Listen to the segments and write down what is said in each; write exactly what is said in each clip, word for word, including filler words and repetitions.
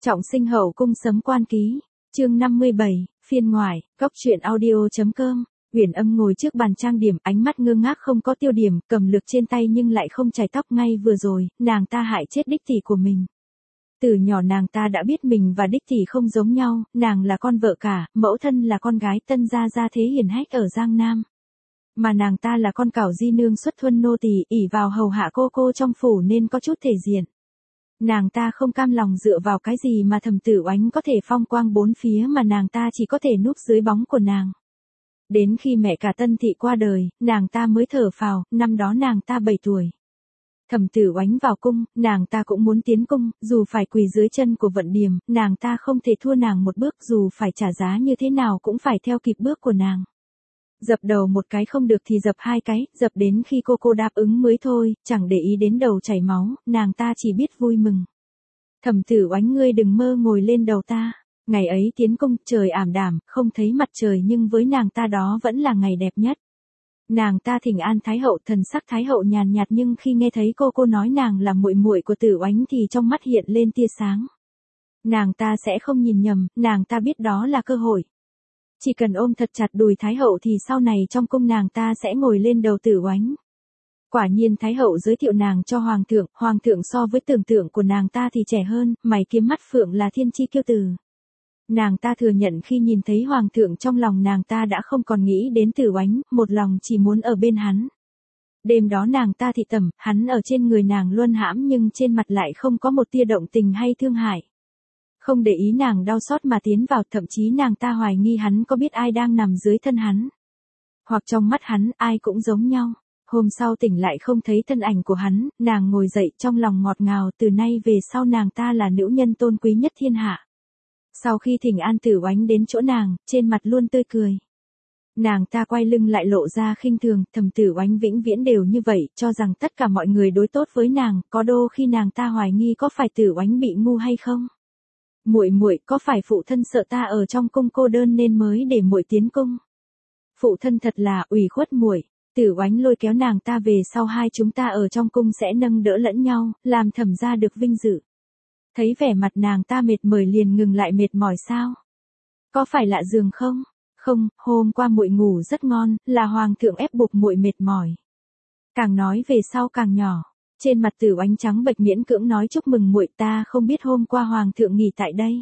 Trọng sinh hậu cung sấm quan ký, chương năm mươi bảy, phiên ngoại, góc truyện audio.com. Uyển Âm ngồi trước bàn trang điểm, ánh mắt ngơ ngác không có tiêu điểm, cầm lược trên tay nhưng lại không chải tóc. Ngay vừa rồi, nàng ta hại chết đích tỷ của mình. Từ nhỏ nàng ta đã biết mình và đích tỷ không giống nhau, nàng là con vợ cả, mẫu thân là con gái tân gia gia thế hiển hách ở Giang Nam. Mà nàng ta là con cảo di nương xuất thuần nô tỳ, ỷ vào hầu hạ cô cô trong phủ nên có chút thể diện. Nàng ta không cam lòng dựa vào cái gì mà Thẩm Tử Oánh có thể phong quang bốn phía mà nàng ta chỉ có thể núp dưới bóng của nàng. Đến khi mẹ cả Tân Thị qua đời, nàng ta mới thở phào, năm đó nàng ta bảy tuổi. Thẩm Tử Oánh vào cung, nàng ta cũng muốn tiến cung, dù phải quỳ dưới chân của Vận Điềm, nàng ta không thể thua nàng một bước, dù phải trả giá như thế nào cũng phải theo kịp bước của nàng. Dập đầu một cái không được thì dập hai cái, dập đến khi cô cô đáp ứng mới thôi, chẳng để ý đến đầu chảy máu, nàng ta chỉ biết vui mừng. Thẩm Tử Oánh, ngươi đừng mơ ngồi lên đầu ta. Ngày ấy tiến cung, trời ảm đạm, không thấy mặt trời nhưng với nàng ta đó vẫn là ngày đẹp nhất. Nàng ta thỉnh an Thái hậu, thần sắc Thái hậu nhàn nhạt nhưng khi nghe thấy cô cô nói nàng là muội muội của Tử Oánh thì trong mắt hiện lên tia sáng. Nàng ta sẽ không nhìn nhầm, nàng ta biết đó là cơ hội. Chỉ cần ôm thật chặt đùi Thái hậu thì sau này trong cung nàng ta sẽ ngồi lên đầu Tử Oánh. Quả nhiên Thái hậu giới thiệu nàng cho hoàng thượng, hoàng thượng so với tưởng tượng của nàng ta thì trẻ hơn, mày kiếm mắt phượng là thiên chi kiêu tử. Nàng ta thừa nhận khi nhìn thấy hoàng thượng trong lòng nàng ta đã không còn nghĩ đến Tử Oánh, một lòng chỉ muốn ở bên hắn. Đêm đó nàng ta thị tẩm, hắn ở trên người nàng luân hãm nhưng trên mặt lại không có một tia động tình hay thương hại. Không để ý nàng đau xót mà tiến vào, thậm chí nàng ta hoài nghi hắn có biết ai đang nằm dưới thân hắn. Hoặc trong mắt hắn, ai cũng giống nhau. Hôm sau tỉnh lại không thấy thân ảnh của hắn, nàng ngồi dậy trong lòng ngọt ngào, từ nay về sau nàng ta là nữ nhân tôn quý nhất thiên hạ. Sau khi thỉnh an Tử Oánh đến chỗ nàng, trên mặt luôn tươi cười. Nàng ta quay lưng lại lộ ra khinh thường, Thẩm Tử Oánh vĩnh viễn đều như vậy, cho rằng tất cả mọi người đối tốt với nàng, có đô khi nàng ta hoài nghi có phải Tử Oánh bị ngu hay không. Muội muội, có phải phụ thân sợ ta ở trong cung cô đơn nên mới để muội tiến cung? Phụ thân thật là ủy khuất muội. Tử Oánh lôi kéo nàng ta về sau, hai chúng ta ở trong cung sẽ nâng đỡ lẫn nhau, làm Thẩm gia được vinh dự. Thấy vẻ mặt nàng ta mệt mỏi liền ngừng lại, mệt mỏi sao? Có phải lạ giường không? Không, hôm qua muội ngủ rất ngon, là hoàng thượng ép buộc muội mệt mỏi. Càng nói về sau càng nhỏ. Trên mặt Tử Oánh trắng bệch miễn cưỡng nói chúc mừng muội, ta không biết hôm qua hoàng thượng nghỉ tại đây.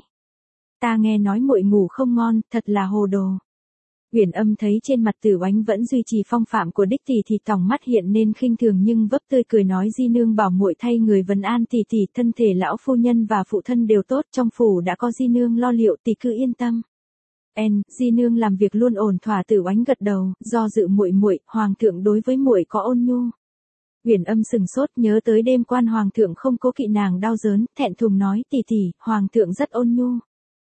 Ta nghe nói muội ngủ không ngon, thật là hồ đồ. Uyển Âm thấy trên mặt Tử Oánh vẫn duy trì phong phạm của đích tỷ thì tòng mắt hiện nên khinh thường nhưng vấp tươi cười nói, di nương bảo muội thay người vấn an tỷ tỷ, thân thể lão phu nhân và phụ thân đều tốt, trong phủ đã có di nương lo liệu, tỷ cứ yên tâm. En, di nương làm việc luôn ổn thỏa. Tử Oánh gật đầu, do dự muội muội, hoàng thượng đối với muội có ôn nhu. Uyển Âm sừng sốt, nhớ tới đêm quan hoàng thượng không cố kỵ nàng đau đớn, thẹn thùng nói, tỷ tỷ, hoàng thượng rất ôn nhu.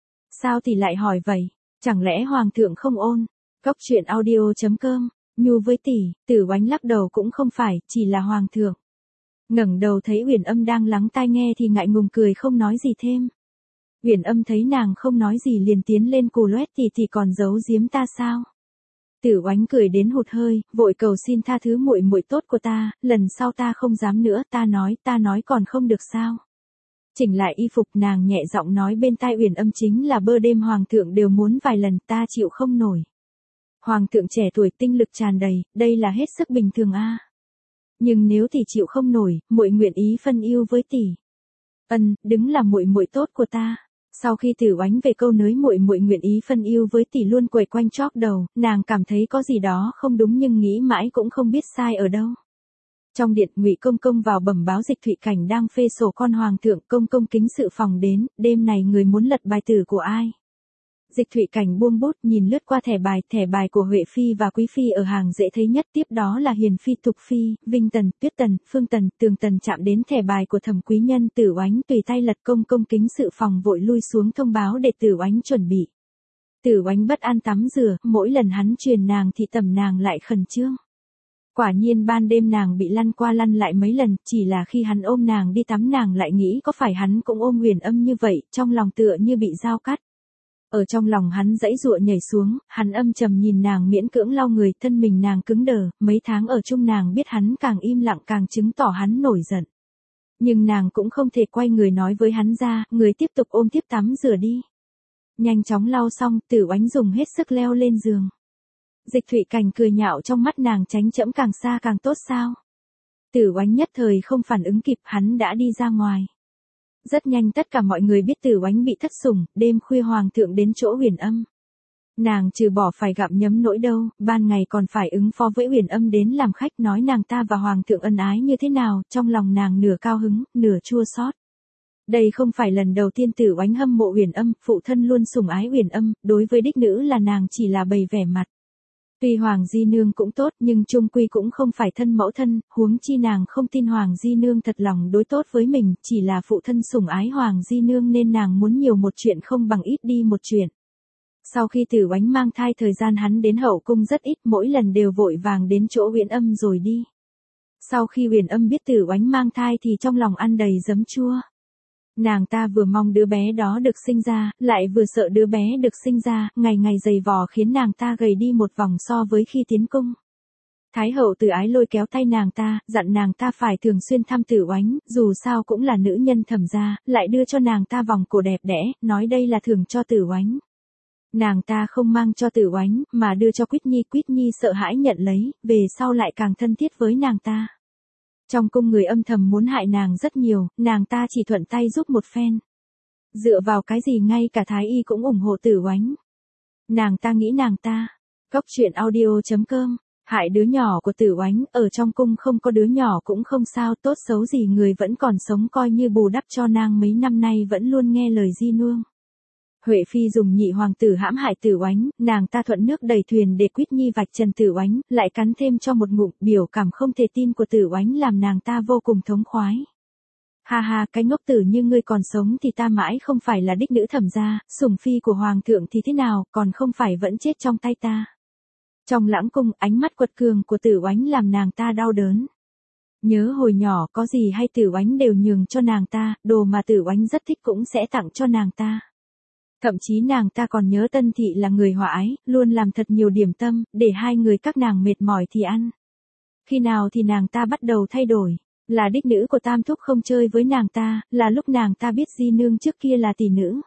Sao tỷ lại hỏi vậy? Chẳng lẽ hoàng thượng không ôn? Góc truyện audio.com. Nhu với tỷ, Tử Oánh lắc đầu, cũng không phải, chỉ là hoàng thượng. Ngẩng đầu thấy Uyển Âm đang lắng tai nghe thì ngại ngùng cười không nói gì thêm. Uyển Âm thấy nàng không nói gì liền tiến lên cù loét, tỷ tỷ còn giấu giếm ta sao? Tử Oánh cười đến hụt hơi, vội cầu xin tha thứ muội muội tốt của ta, lần sau ta không dám nữa, ta nói, ta nói còn không được sao? Chỉnh lại y phục, nàng nhẹ giọng nói bên tai Uyển Âm, chính là bơ đêm hoàng thượng đều muốn vài lần, ta chịu không nổi. Hoàng thượng trẻ tuổi, tinh lực tràn đầy, đây là hết sức bình thường a. À. Nhưng nếu tỷ chịu không nổi, muội nguyện ý phân ưu với tỷ. Ân, đứng là muội muội tốt của ta. Sau khi Tử Oánh về câu nới muội muội nguyện ý phân ưu với tỷ luôn quẩy quanh chóp đầu, nàng cảm thấy có gì đó không đúng nhưng nghĩ mãi cũng không biết sai ở đâu. Trong điện, Ngụy công công vào bẩm báo Dịch Thụy Cảnh đang phê sổ con hoàng thượng, công công kính sự phòng đến, đêm này người muốn lật bài tử của ai? Dịch Thụy Cảnh buông bút nhìn lướt qua thẻ bài, thẻ bài của Huệ Phi và Quý Phi ở hàng dễ thấy nhất, tiếp đó là Hiền Phi, Thục Phi, Vinh Tần, Tuyết Tần, Phương Tần, Tường Tần, chạm đến thẻ bài của Thẩm quý nhân. Tử Oánh tùy tay lật, công công kính sự phòng vội lui xuống thông báo để Tử Oánh chuẩn bị. Tử Oánh bất an tắm rửa, mỗi lần hắn truyền nàng thì tầm nàng lại khẩn trương. Quả nhiên ban đêm nàng bị lăn qua lăn lại mấy lần, chỉ là khi hắn ôm nàng đi tắm nàng lại nghĩ có phải hắn cũng ôm Uyển Âm như vậy, trong lòng tựa như bị dao cắt. Ở trong lòng hắn dãy dụa nhảy xuống, hắn âm trầm nhìn nàng miễn cưỡng lau người, thân mình nàng cứng đờ, mấy tháng ở chung nàng biết hắn càng im lặng càng chứng tỏ hắn nổi giận. Nhưng nàng cũng không thể quay người nói với hắn ra, người tiếp tục ôm tiếp tắm rửa đi. Nhanh chóng lau xong, Tử Oánh dùng hết sức leo lên giường. Dịch Thụy Cảnh cười nhạo trong mắt nàng, tránh trẫm càng xa càng tốt sao. Tử Oánh nhất thời không phản ứng kịp, hắn đã đi ra ngoài. Rất nhanh tất cả mọi người biết Tử Oánh bị thất sủng, đêm khuya hoàng thượng đến chỗ Huyền Âm. Nàng trừ bỏ phải gặm nhấm nỗi đâu, ban ngày còn phải ứng phó với Huyền Âm đến làm khách, nói nàng ta và hoàng thượng ân ái như thế nào, trong lòng nàng nửa cao hứng, nửa chua xót. Đây không phải lần đầu tiên Tử Oánh hâm mộ Huyền Âm, phụ thân luôn sủng ái Huyền Âm, đối với đích nữ là nàng chỉ là bày vẻ mặt. Tuy Hoàng Di Nương cũng tốt nhưng chung quy cũng không phải thân mẫu thân, huống chi nàng không tin Hoàng Di Nương thật lòng đối tốt với mình, chỉ là phụ thân sủng ái Hoàng Di Nương nên nàng muốn nhiều một chuyện không bằng ít đi một chuyện. Sau khi Tử Oánh mang thai thời gian hắn đến hậu cung rất ít, mỗi lần đều vội vàng đến chỗ Huyền Âm rồi đi. Sau khi Huyền Âm biết Tử Oánh mang thai thì trong lòng ăn đầy giấm chua. Nàng ta vừa mong đứa bé đó được sinh ra, lại vừa sợ đứa bé được sinh ra, ngày ngày giày vò khiến nàng ta gầy đi một vòng so với khi tiến cung. Thái hậu Từ Ái lôi kéo tay nàng ta, dặn nàng ta phải thường xuyên thăm Tử Oánh, dù sao cũng là nữ nhân Thẩm gia, lại đưa cho nàng ta vòng cổ đẹp đẽ, nói đây là thưởng cho Tử Oánh. Nàng ta không mang cho Tử Oánh, mà đưa cho Quýt Nhi, Quýt Nhi sợ hãi nhận lấy, về sau lại càng thân thiết với nàng ta. Trong cung người âm thầm muốn hại nàng rất nhiều, nàng ta chỉ thuận tay giúp một phen. Dựa vào cái gì ngay cả Thái y cũng ủng hộ Tử Oánh. Nàng ta nghĩ nàng ta. Góc truyện audio chấm com, hại đứa nhỏ của Tử Oánh, ở trong cung không có đứa nhỏ cũng không sao, tốt xấu gì người vẫn còn sống coi như bù đắp cho nàng mấy năm nay vẫn luôn nghe lời Di Nương. Huệ Phi dùng nhị hoàng tử hãm hại Tử Oánh, nàng ta thuận nước đẩy thuyền để Quýt Nhi vạch trần Tử Oánh, lại cắn thêm cho một ngụm, biểu cảm không thể tin của Tử Oánh làm nàng ta vô cùng thống khoái. Ha ha, cái ngốc tử như ngươi còn sống thì ta mãi không phải là đích nữ Thẩm gia, sủng phi của hoàng thượng thì thế nào, còn không phải vẫn chết trong tay ta. Trong lãng cung, ánh mắt quật cường của Tử Oánh làm nàng ta đau đớn. Nhớ hồi nhỏ có gì hay Tử Oánh đều nhường cho nàng ta, đồ mà Tử Oánh rất thích cũng sẽ tặng cho nàng ta. Thậm chí nàng ta còn nhớ Tân Thị là người hòa ái, luôn làm thật nhiều điểm tâm, để hai người các nàng mệt mỏi thì ăn. Khi nào thì nàng ta bắt đầu thay đổi, là đích nữ của Tam Thúc không chơi với nàng ta, là lúc nàng ta biết Di Nương trước kia là tỷ nữ.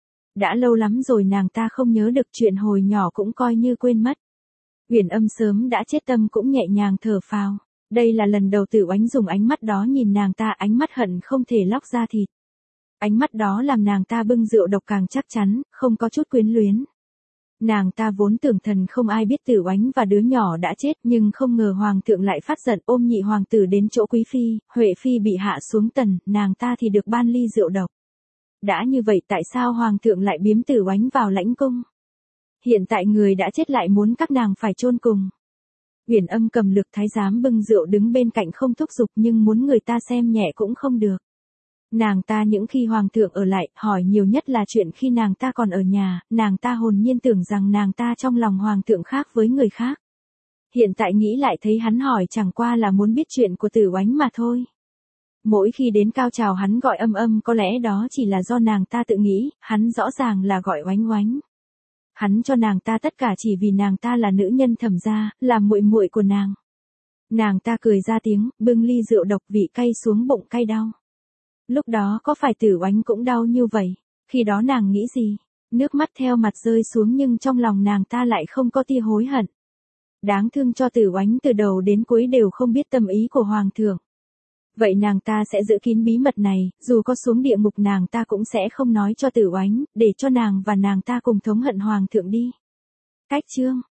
Đã lâu lắm rồi nàng ta không nhớ được chuyện hồi nhỏ cũng coi như quên mất. Huyền Âm sớm đã chết tâm cũng nhẹ nhàng thở phào. Đây là lần đầu Tử Oánh dùng ánh mắt đó nhìn nàng ta, ánh mắt hận không thể lóc ra thịt. Ánh mắt đó làm nàng ta bưng rượu độc càng chắc chắn, không có chút quyến luyến. Nàng ta vốn tưởng thần không ai biết Tử Oánh và đứa nhỏ đã chết, nhưng không ngờ hoàng thượng lại phát giận ôm nhị hoàng tử đến chỗ Quý Phi, Huệ Phi bị hạ xuống tần, nàng ta thì được ban ly rượu độc. Đã như vậy tại sao hoàng thượng lại biếm Tử Oánh vào lãnh cung? Hiện tại người đã chết lại muốn các nàng phải chôn cùng. Huyền Âm cầm lực thái giám bưng rượu đứng bên cạnh không thúc giục nhưng muốn người ta xem nhẹ cũng không được. Nàng ta những khi hoàng thượng ở lại, hỏi nhiều nhất là chuyện khi nàng ta còn ở nhà, nàng ta hồn nhiên tưởng rằng nàng ta trong lòng hoàng thượng khác với người khác. Hiện tại nghĩ lại thấy hắn hỏi chẳng qua là muốn biết chuyện của Tử Oánh mà thôi. Mỗi khi đến cao trào hắn gọi Âm Âm, có lẽ đó chỉ là do nàng ta tự nghĩ, hắn rõ ràng là gọi Oánh Oánh. Hắn cho nàng ta tất cả chỉ vì nàng ta là nữ nhân Thẩm gia, là muội muội của nàng. Nàng ta cười ra tiếng, bưng ly rượu độc vị cay xuống bụng cay đau. Lúc đó có phải Tử Oánh cũng đau như vậy? Khi đó nàng nghĩ gì? Nước mắt theo mặt rơi xuống nhưng trong lòng nàng ta lại không có tia hối hận. Đáng thương cho Tử Oánh từ đầu đến cuối đều không biết tâm ý của hoàng thượng. Vậy nàng ta sẽ giữ kín bí mật này, dù có xuống địa ngục nàng ta cũng sẽ không nói cho Tử Oánh, để cho nàng và nàng ta cùng thống hận hoàng thượng đi. Cách chương